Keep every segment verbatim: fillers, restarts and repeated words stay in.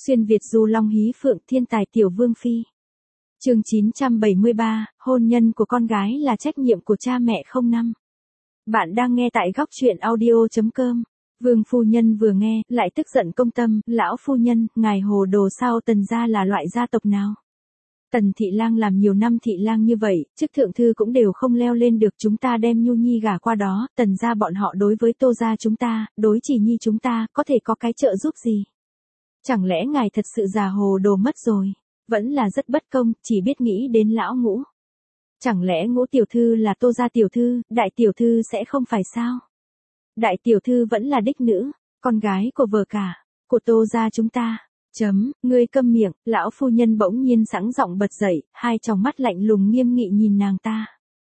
Xuyên Việt du long hí phượng thiên tài tiểu vương phi. Chương chín trăm bảy mươi ba, hôn nhân của con gái là trách nhiệm của cha mẹ không năm. Bạn đang nghe tại góc truyện audio chấm com. Vương phu nhân vừa nghe, lại tức giận công tâm, lão phu nhân, ngài hồ đồ sao Tần gia là loại gia tộc nào? Tần thị lang làm nhiều năm thị lang như vậy, chức thượng thư cũng đều không leo lên được, chúng ta đem Nhu Nhi gả qua đó, Tần gia bọn họ đối với Tô gia chúng ta, đối Chỉ Nhi chúng ta, có thể có cái trợ giúp gì? Chẳng lẽ ngài thật sự già hồ đồ mất rồi? Vẫn là rất bất công, chỉ biết nghĩ đến lão Ngũ. Chẳng lẽ Ngũ tiểu thư là Tô gia tiểu thư, đại tiểu thư sẽ không phải sao? Đại tiểu thư vẫn là đích nữ, con gái của vợ cả, của Tô gia chúng ta. Chấm, ngươi câm miệng, lão phu nhân bỗng nhiên sẵn giọng bật dậy, hai tròng mắt lạnh lùng nghiêm nghị nhìn nàng ta.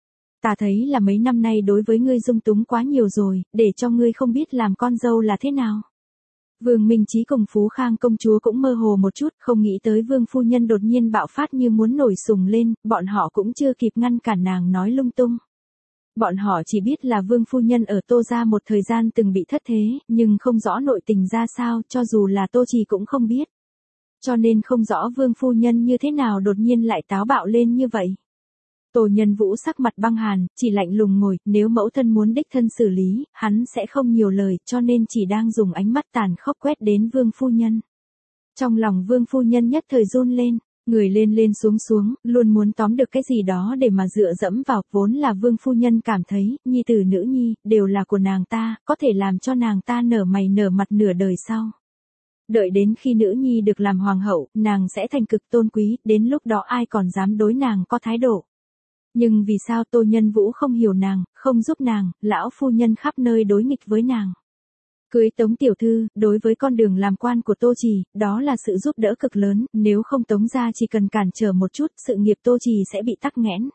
Ta thấy là mấy năm nay đối với ngươi dung túng quá nhiều rồi, để cho ngươi không biết làm con dâu là thế nào. Vương Minh Chí cùng Phú Khang công chúa cũng mơ hồ một chút, không nghĩ tới vương phu nhân đột nhiên bạo phát như muốn nổi sùng lên, bọn họ cũng chưa kịp ngăn cản nàng nói lung tung. Bọn họ chỉ biết là vương phu nhân ở Tô gia một thời gian từng bị thất thế, nhưng không rõ nội tình ra sao, cho dù là Tô Trì cũng không biết. Cho nên không rõ vương phu nhân như thế nào đột nhiên lại táo bạo lên như vậy. Tô Nhân Vũ sắc mặt băng hàn, chỉ lạnh lùng ngồi, nếu mẫu thân muốn đích thân xử lý, hắn sẽ không nhiều lời, cho nên chỉ đang dùng ánh mắt tàn khốc quét đến vương phu nhân. Trong lòng vương phu nhân nhất thời run lên, người lên lên xuống xuống, luôn muốn tóm được cái gì đó để mà dựa dẫm vào, vốn là vương phu nhân cảm thấy, nhi tử nữ nhi, đều là của nàng ta, có thể làm cho nàng ta nở mày nở mặt nửa đời sau. Đợi đến khi nữ nhi được làm hoàng hậu, nàng sẽ thành cực tôn quý, đến lúc đó ai còn dám đối nàng có thái độ. Nhưng vì sao Tô Nhân Vũ không hiểu nàng, không giúp nàng, lão phu nhân khắp nơi đối nghịch với nàng. Cưới Tống tiểu thư, đối với con đường làm quan của Tô Trì, đó là sự giúp đỡ cực lớn, nếu không Tống gia chỉ cần cản trở một chút, sự nghiệp Tô Trì sẽ bị tắc nghẽn.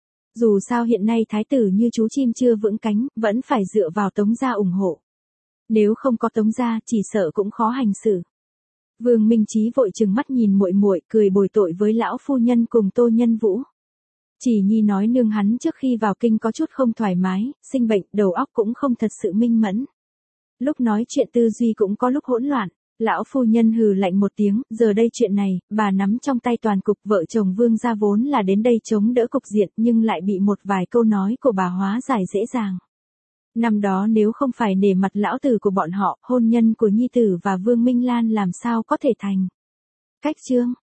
Dù sao hiện nay thái tử như chú chim chưa vững cánh, vẫn phải dựa vào Tống gia ủng hộ. Nếu không có Tống gia, chỉ sợ cũng khó hành xử. Vương Minh Chí vội trừng mắt nhìn muội muội, cười bồi tội với lão phu nhân cùng Tô Nhân Vũ. Chỉ Nhi nói nương hắn trước khi vào kinh có chút không thoải mái, sinh bệnh, đầu óc cũng không thật sự minh mẫn. Lúc nói chuyện tư duy cũng có lúc hỗn loạn, lão phu nhân hừ lạnh một tiếng, giờ đây chuyện này, bà nắm trong tay toàn cục, vợ chồng Vương gia vốn là đến đây chống đỡ cục diện nhưng lại bị một vài câu nói của bà hóa giải dễ dàng. Năm đó nếu không phải nể mặt lão tử của bọn họ, hôn nhân của Nhi tử và Vương Minh Lan làm sao có thể thành. Cách chương